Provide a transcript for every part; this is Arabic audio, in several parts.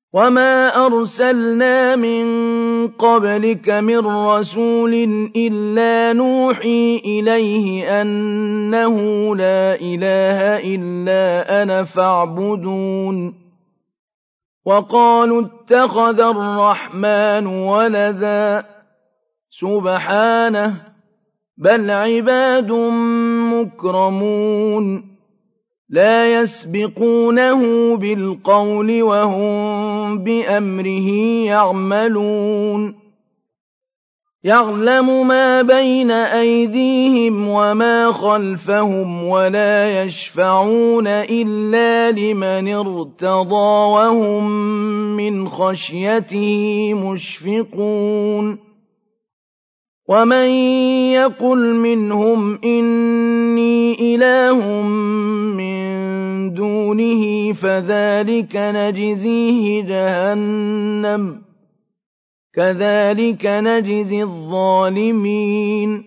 وَمَا أَرْسَلْنَا مِن قَبْلِكَ مِن رَّسُولٍ إِلَّا نُوحِي إِلَيْهِ أَنَّهُ لَا إِلَٰهَ إِلَّا أَنَا فَاعْبُدُونِ وَقَالُوا اتَّخَذَ الرَّحْمَٰنُ وَلَدًا سُبْحَانَهُ بَلْ عِبَادٌ مُّكْرَمُونَ لَا يَسْبِقُونَهُ بِالْقَوْلِ وَهُم بِأَمْرِهِ يَعْمَلُونَ يَعْلَمُ مَا بَيْنَ أَيْدِيهِمْ وَمَا خَلْفَهُمْ وَلَا يَشْفَعُونَ إِلَّا لِمَنِ ارْتَضَىٰ وَهُم مِّنْ خَشْيَتِهِ مُشْفِقُونَ وَمَن يَقُلْ مِنْهُمْ إِنِّي إِلَٰهٌ مِّن دُونِهِ فَذَٰلِكَ نَجْزِيهِ جَهَنَّمَ كَذَٰلِكَ نَجْزِي الظَّالِمِينَ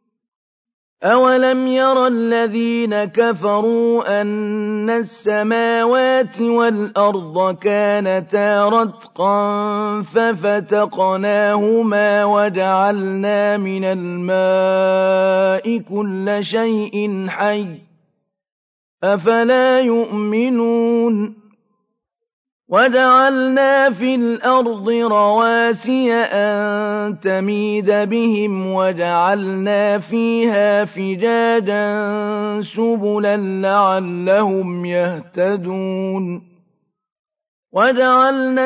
أَوَلَمْ يَرَ الَّذِينَ كَفَرُوا أَنَّ السَّمَاوَاتِ وَالْأَرْضَ كَانَتَا رَتْقًا فَفَتَقْنَاهُمَا وَجَعَلْنَا مِنَ الْمَاءِ كُلَّ شَيْءٍ حَيٍّ ۖ أَفَلَا يُؤْمِنُونَ وَجَعَلْنَا فِي الْأَرْضِ رَوَاسِيَ أَن تَمِيدَ بِهِمْ وَجَعَلْنَا فِيهَا فِجَاجًا سُبُلًا لَّعَلَّهُمْ يَهْتَدُونَ وَجَعَلْنَا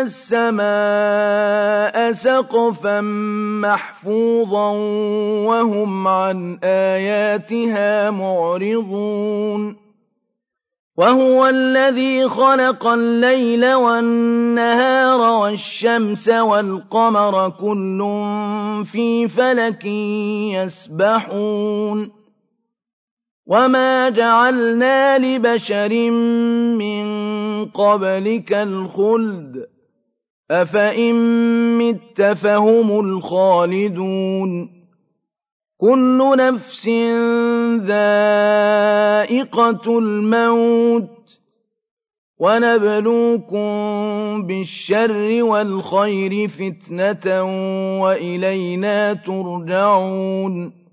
السَّمَاءَ سَقْفًا مَّحْفُوظًا وَهُمْ عَنْ آيَاتِهَا مُعْرِضُونَ وَهُوَ الَّذِي خَلَقَ اللَّيْلَ وَالنَّهَارَ وَالشَّمْسَ وَالْقَمَرَ كُلٌّ فِي فَلَكٍ يَسْبَحُونَ وَمَا جَعَلْنَا لِبَشَرٍ مِّن قَبْلِكَ الْخُلْدَ أَفَإِن مِّتَّ فَهُمُ الْخَالِدُونَ كُلُّ نَفْسٍ ذَائِقَةُ الْمَوْتِ وَنَبْلُوكُم بِالشَّرِّ وَالْخَيْرِ فِتْنَةً وَإِلَيْنَا تُرْجَعُونَ